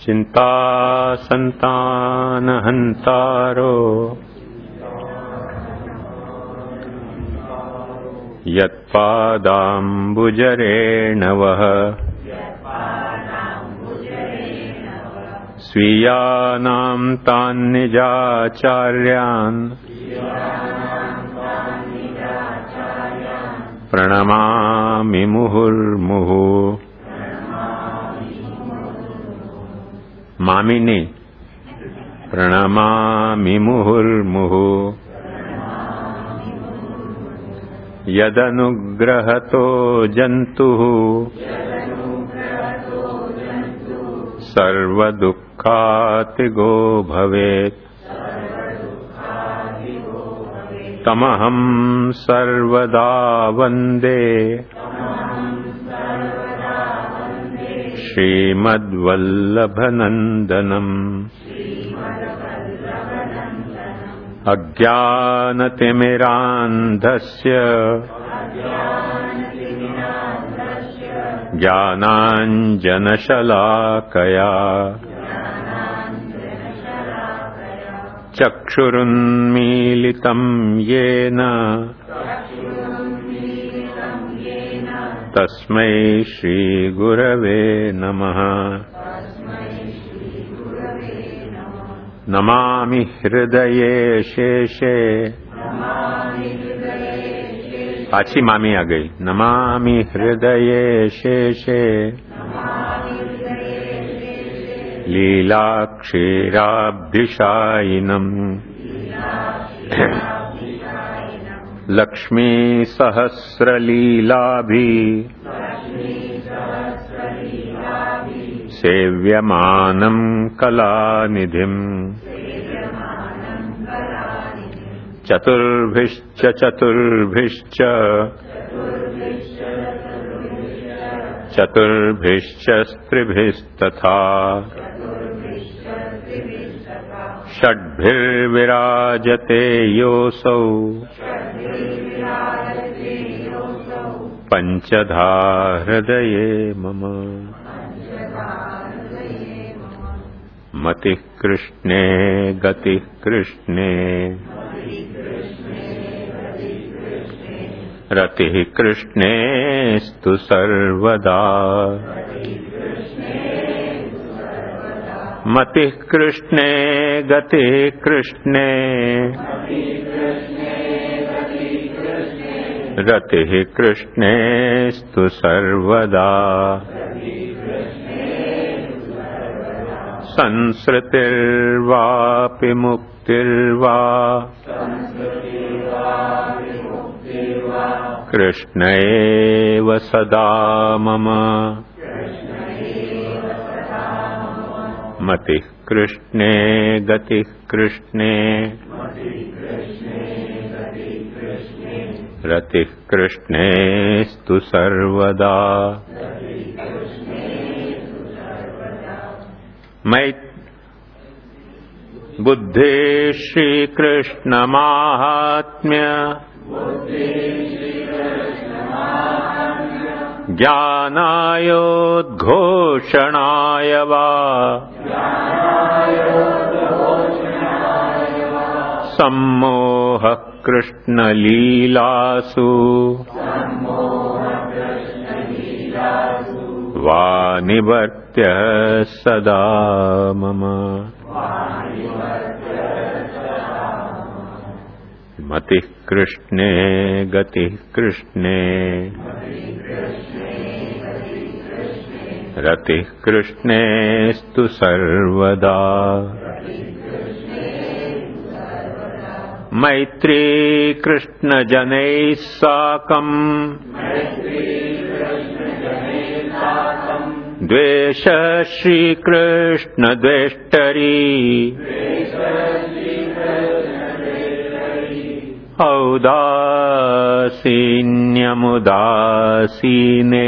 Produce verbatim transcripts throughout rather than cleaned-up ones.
चिंता संतान हंतारो यत्पादाम्बुजरेणवः स्वीयानां तान् निजाचार्यान् प्रणमामि मुहुर्मुहुः। मामी ने प्रणमामि मुहुर्मुहुः। यदनुग्रहतो जन्तुः सर्वदुःखातिगो भवेत् तमहं सर्वदा वन्दे श्रीमद्वल्लभनन्दनम्। अज्ञानतिमिरान्धस्य ज्ञानाञ्जनशलाकया चक्षुरुन्मीलितं येन तस्मै श्रीगुरवे नमः। नमामि हृदये शेषे। पाची मामी आ गई। नमामि हृदये शेषे लीलाक्षीराब्धिशायिनम् लक्ष्मी सहस्रलीलाभि सेव्यमानं कलानिधिम् चतुर्भिश्च चतुर्भिश्च चतुर्भिश्च स्त्रिभिस्तथा षड्भिर्विराजते योऽसौ पञ्चधा हृदये मम। मतिः कृष्णे गतिः कृष्णे रतिः कृष्णेस्तु सर्वदा। मतिः कृष्णे गतिः कृष्णे रतिः कृष्णेस्तु सर्वदा। संसृतिर्वापि मुक्तिर्वा कृष्ण एव सदा मम। मतिः कृष्णे गतिः कृष्णे रतिः कृष्णेस्तु सर्वदा। मै बुद्धे श्रीकृष्ण माहात्म्य ज्ञानायोद्घोषणाय वा सम्मोहः कृष्णलीलासु वा निवर्त्य सदा मम। मतिः कृष्णे गतिः कृष्णे रतिः कृष्णेस्तु सर्वदा। मैत्री कृष्णजनैः साकम् द्वेष श्रीकृष्ण द्वेष्टरी औदासीन्यमुदासीने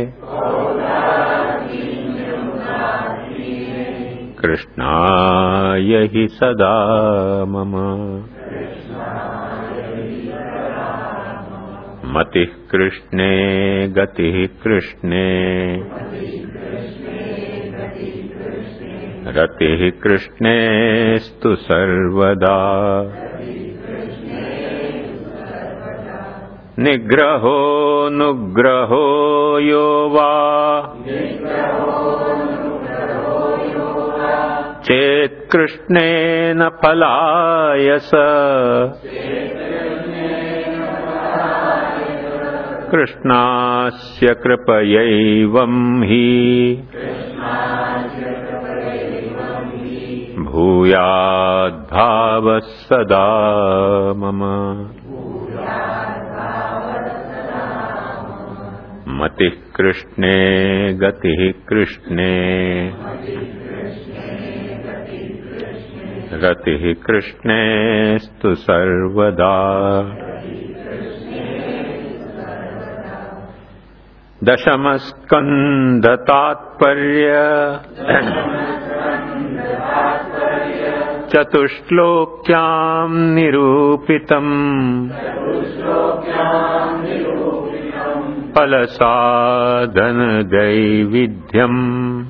कृष्णाय हि सदा मम। मतिः कृष्णे गतिः कृष्णे रतिः कृष्णेस्तु सर्वदा निग्रहो नुग्रहो यो वा चेत्कृष्णेन फलायस कृष्णास्य कृपयैवं हि भूयाद्भावः सदा मम मतिः कृष्णे गतिः कृष्णे रतिः कृष्णेस्तु सर्वदा दशमस्कन्ध तात्पर्य चतुश्लोक्यां निरूपितम् फलसाधन दैविध्यम्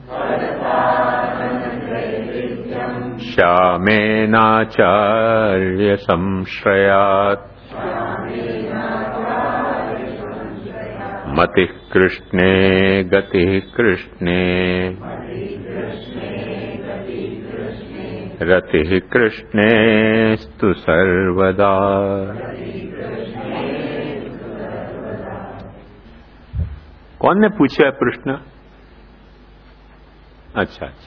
श्यामेनाचार्य संश्रयात् मतिः कृष्णे गतिः कृष्णे रतिः कृष्णेस्तु सर्वदा कौन ने पूछा है प्रश्न? अच्छा अच्छा,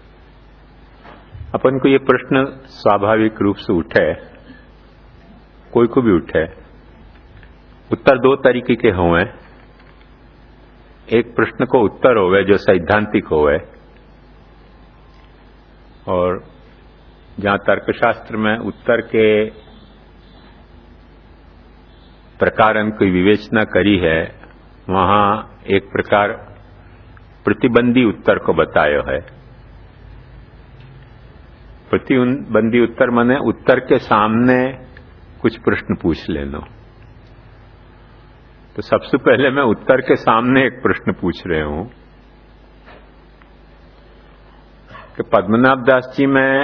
अपन को ये प्रश्न स्वाभाविक रूप से उठे, कोई को भी उठे। उत्तर दो तरीके के होवे। एक प्रश्न को उत्तर होवे जो सैद्धांतिक होवे, और जहां तर्कशास्त्र में उत्तर के प्रकारन की विवेचना करी है, वहां एक प्रकार प्रतिबंधी उत्तर को बतायो है। प्रतिबंधी उत्तर माने उत्तर के सामने कुछ प्रश्न पूछ लेना। तो सबसे पहले मैं उत्तर के सामने एक प्रश्न पूछ रहे हूं कि पद्मनाभ दास जी में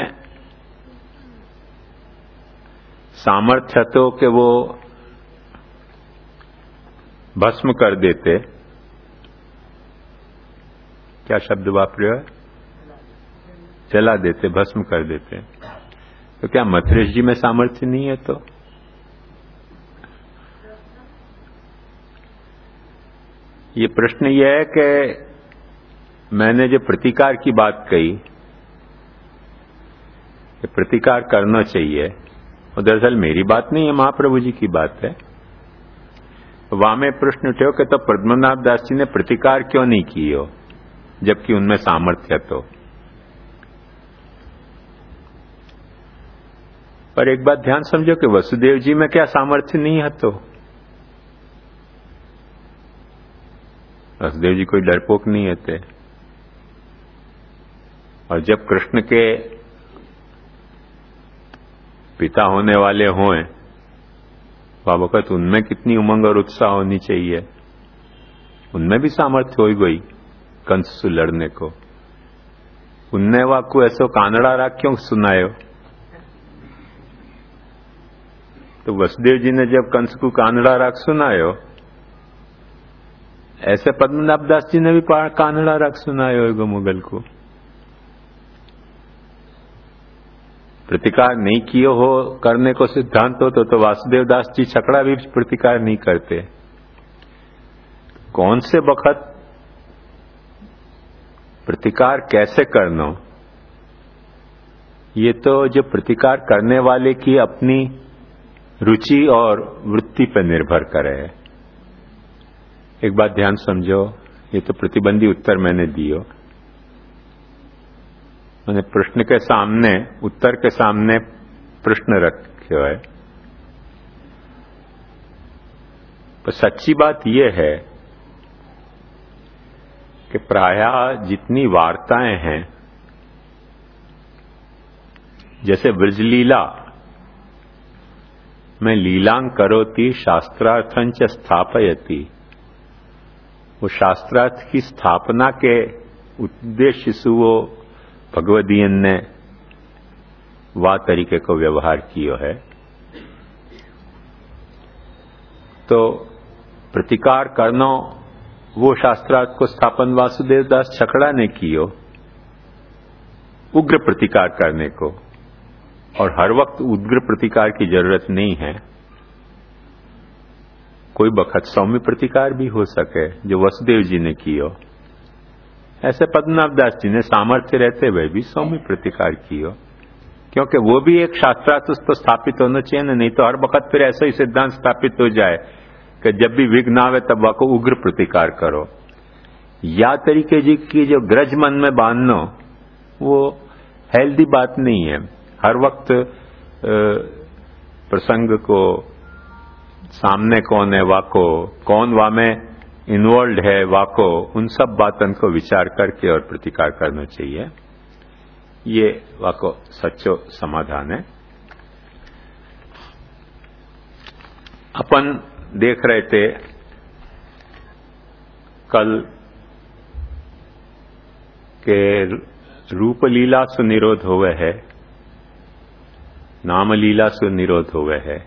सामर्थ्य तो कि वो भस्म कर देते, क्या शब्द वापरे है? जला देते, भस्म कर देते। तो क्या मथुरेश जी में सामर्थ्य नहीं है? तो ये प्रश्न ये है कि मैंने जो प्रतिकार की बात कही कि प्रतिकार करना चाहिए, और दरअसल मेरी बात नहीं है, महाप्रभु जी की बात है। वहां में प्रश्न उठे कि तो पद्मनाभ दास जी ने प्रतिकार क्यों नहीं की हो जबकि उनमें सामर्थ्य तो। पर एक बात ध्यान समझो कि वसुदेव जी में क्या सामर्थ्य नहीं है? तो वसुदेव जी कोई डरपोक नहीं थे, और जब कृष्ण के पिता होने वाले हों वक्त उनमें कितनी उमंग और उत्साह होनी चाहिए। उनमें भी सामर्थ्य हो गई कंस से लड़ने को। उनने वाकू ऐसो कानड़ा राग क्यों सुनायो? तो वसुदेव जी ने जब कंस को कानड़ा राग सुनायो, ऐसे पद्मनाभ दास जी ने भी कानड़ा राग सुनायो होगा मुगल को। प्रतिकार नहीं कियो हो करने को सिद्धांत हो तो, तो वासुदेव दास जी छकड़ा भी प्रतिकार नहीं करते। कौन से वक्त प्रतिकार कैसे करना, ये तो जो प्रतिकार करने वाले की अपनी रुचि और वृत्ति पर निर्भर करे। एक बात ध्यान समझो, ये तो प्रतिबंधी उत्तर मैंने दियो। मैंने प्रश्न के सामने, उत्तर के सामने प्रश्न रखे है। तो सच्ची बात यह है कि प्रायः जितनी वार्ताएं हैं, जैसे ब्रजलीला में लीलांग करोति शास्त्रार्थंच स्थापयति, वो शास्त्रार्थ की स्थापना के उद्देश्य से वो भगवदीयन ने वा तरीके को व्यवहार कियो है। तो प्रतिकार करनो वो शास्त्रार्थ को स्थापन वासुदेव दास छकड़ा ने कियो, उग्र प्रतिकार करने को, और हर वक्त उग्र प्रतिकार की जरूरत नहीं है। कोई बखत सौम्य प्रतिकार भी हो सके, जो वसुदेव जी ने कियो। ऐसे पद्मनाभ दास जी ने सामर्थ्य रहते हुए भी सौम्य प्रतिकार कियो, क्योंकि वो भी एक शास्त्रार्थ तो स्थापित होना चाहिए ना, नहीं तो हर वक्त फिर ऐसा ही सिद्धांत स्थापित हो जाए कि जब भी विघ्न आवे तब वाको उग्र प्रतिकार करो। या तरीके जी की जो ग्रज मन में बांधना, वो हेल्दी बात नहीं है। हर वक्त प्रसंग को सामने कौन है वाको, कौन वा में इन्वॉल्व है वाको, उन सब बातन को विचार करके और प्रतिकार करना चाहिए। ये वाको सच्चो समाधान है। अपन देख रहे थे कल के रूप लीला सु निरोध हुए है, नाम लीला सु निरोध हुए है,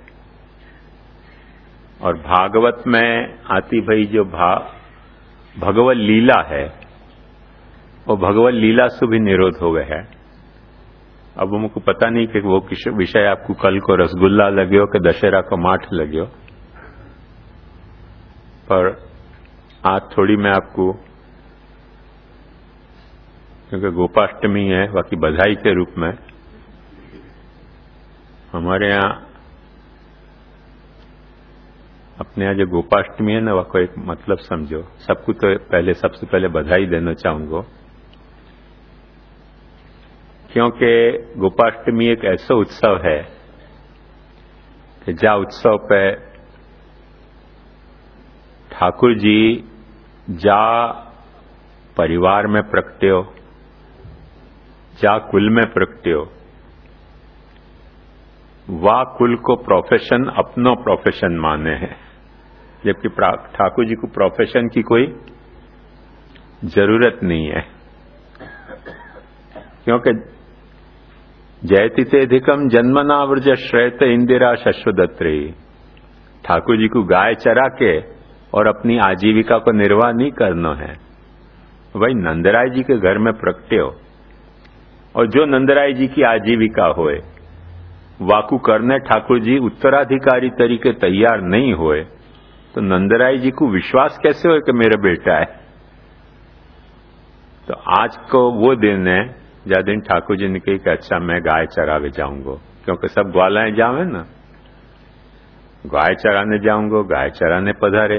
और भागवत में आती भाई जो भा भगवत लीला है, वो भगवत लीला से भी निरोध हो गए है। अब हमको पता नहीं कि वो विषय आपको कल को रसगुल्ला लग्यो कि दशहरा को माठ लग्यो, पर आज थोड़ी मैं आपको, क्योंकि गोपाष्टमी है, बाकी बधाई के रूप में हमारे यहाँ, अपने यहाँ जो गोपाष्टमी है ना, वह को एक मतलब समझो। सबको तो पहले सबसे पहले बधाई देना चाहूंगा, क्योंकि गोपाष्टमी एक ऐसा उत्सव है कि जा उत्सव पे ठाकुर जी जा परिवार में प्रगट्यो, जा कुल में प्रगट्यो, वा कुल को प्रोफेशन अपनो प्रोफेशन माने हैं, जबकि ठाकुर जी को प्रोफेशन की कोई जरूरत नहीं है। क्योंकि जयति ते अधिकम जन्मना व्रज श्रेत इंदिरा शश्वदत्री, ठाकुर जी को गाय चरा के और अपनी आजीविका को निर्वाह नहीं करना है। वही नंदराय जी के घर में प्रगट्यो, और जो नंदराय जी की आजीविका होए वाकू करने ठाकुर जी उत्तराधिकारी तरीके तैयार नहीं होए, तो नंदराय जी को विश्वास कैसे हो कि मेरा बेटा है। तो आज को वो दिन है जा दिन ठाकुर जी ने कही कि अच्छा मैं गाय चरावे जाऊंगा, क्योंकि सब ग्वालाएं जावे ना, गाय चराने जाऊंगा, गाय चराने पधारे।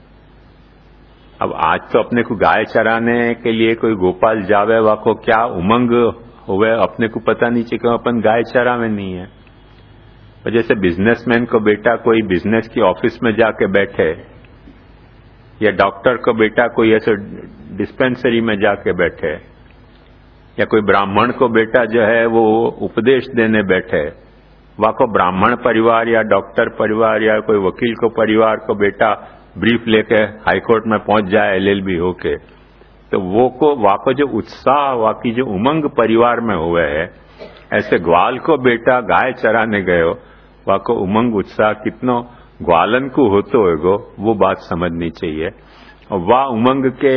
अब आज तो अपने को गाय चराने के लिए कोई गोपाल जावे, वाको क्या उमंग हुए अपने को पता नहीं चाहिए, क्यों अपन गाय चरावे नहीं है। और जैसे बिजनेसमैन को बेटा कोई बिजनेस की ऑफिस में जाके बैठे, या डॉक्टर को बेटा कोई ऐसे डिस्पेंसरी में जाके बैठे, या कोई ब्राह्मण को बेटा जो है वो उपदेश देने बैठे, वाको ब्राह्मण परिवार या डॉक्टर परिवार या कोई वकील को परिवार को बेटा ब्रीफ लेके हाईकोर्ट में पहुंच जाए एलएलबी होके, तो वो को वाको जो उत्साह, वाकी जो उमंग परिवार में हुए है, ऐसे ग्वाल को बेटा गाय चराने गयो, वाको उमंग उत्साह कितनो ग्वालन को होते होगो, वो बात समझनी चाहिए। और वाह उमंग के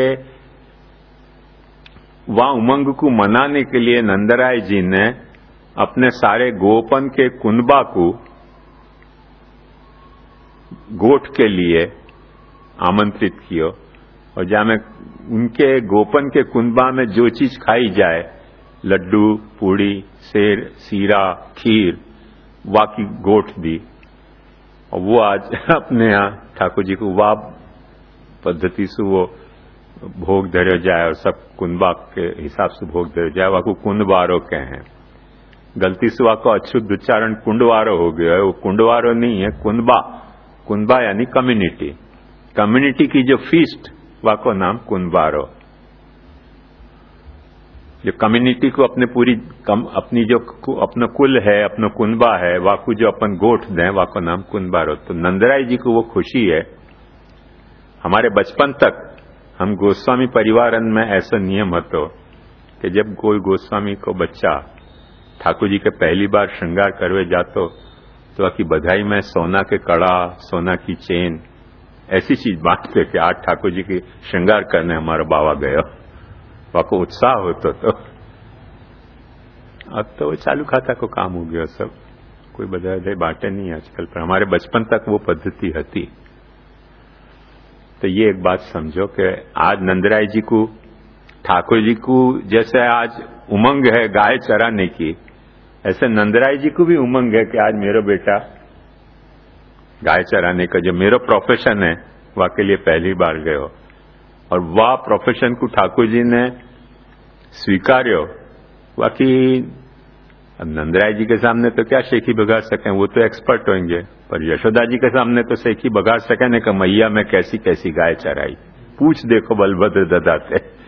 वाह उमंग को मनाने के लिए नंदराय जी ने अपने सारे गोपन के कुनबा को गोठ के लिए आमंत्रित कियो, और जहां में उनके गोपन के कुनबा में जो चीज खाई जाए, लड्डू, पूड़ी, सेर, सीरा, खीर, वाकी गोठ दी, और वो आज अपने यहाँ ठाकुर जी को वाह पद्धति से वो भोग धरे जाए, और सब कुनबा के हिसाब से भोग धरे जाए, वाको कुंडवारो के हैं। गलती से वाको अशुद्ध उच्चारण कुंडवारो हो गया है, वो कुंडवारो नहीं है, कुनबा। कुनबा यानी कम्युनिटी, कम्युनिटी की जो फीस्ट, वाको नाम कुनवारो। जो कम्युनिटी को अपने पूरी कम, अपनी जो अपना कुल है, अपना कुनबा है, वाकू जो अपन गोठ दें, वाको नाम कुनवारो। तो नंदराय जी को वो खुशी है। हमारे बचपन तक हम गोस्वामी परिवारन में ऐसा नियम हतो कि जब कोई गोस्वामी को बच्चा ठाकुर जी के पहली बार श्रृंगार करवे जातो तो आखी बधाई में सोना के कड़ा, सोना की चेन, ऐसी चीज बांटते कि आज ठाकुर जी की श्रृंगार करने हमारा बाबा गया, वाको उत्साह होतो तो। अब तो वो चालू खाता को काम हो गया सब, कोई बधाई बधाई बांटे नहीं आजकल, पर हमारे बचपन तक वो पद्धति हती। तो ये एक बात समझो कि आज नंदराय जी को, ठाकुर जी को जैसे आज उमंग है गाय चराने की, ऐसे नंदराय जी को भी उमंग है कि आज मेरा बेटा गाय चराने का जो मेरा प्रोफेशन है वह के लिए पहली बार गयो, और वह प्रोफेशन को ठाकुर जी ने स्वीकार्यो। बाकी अब नंदराय जी के सामने तो क्या शेखी बगा सकें, वो तो एक्सपर्ट होंगे, पर यशोदा जी के सामने तो शेखी बगा सकें न कि मैया में कैसी कैसी गाय चराई, पूछ देखो बलभद्र ददाते।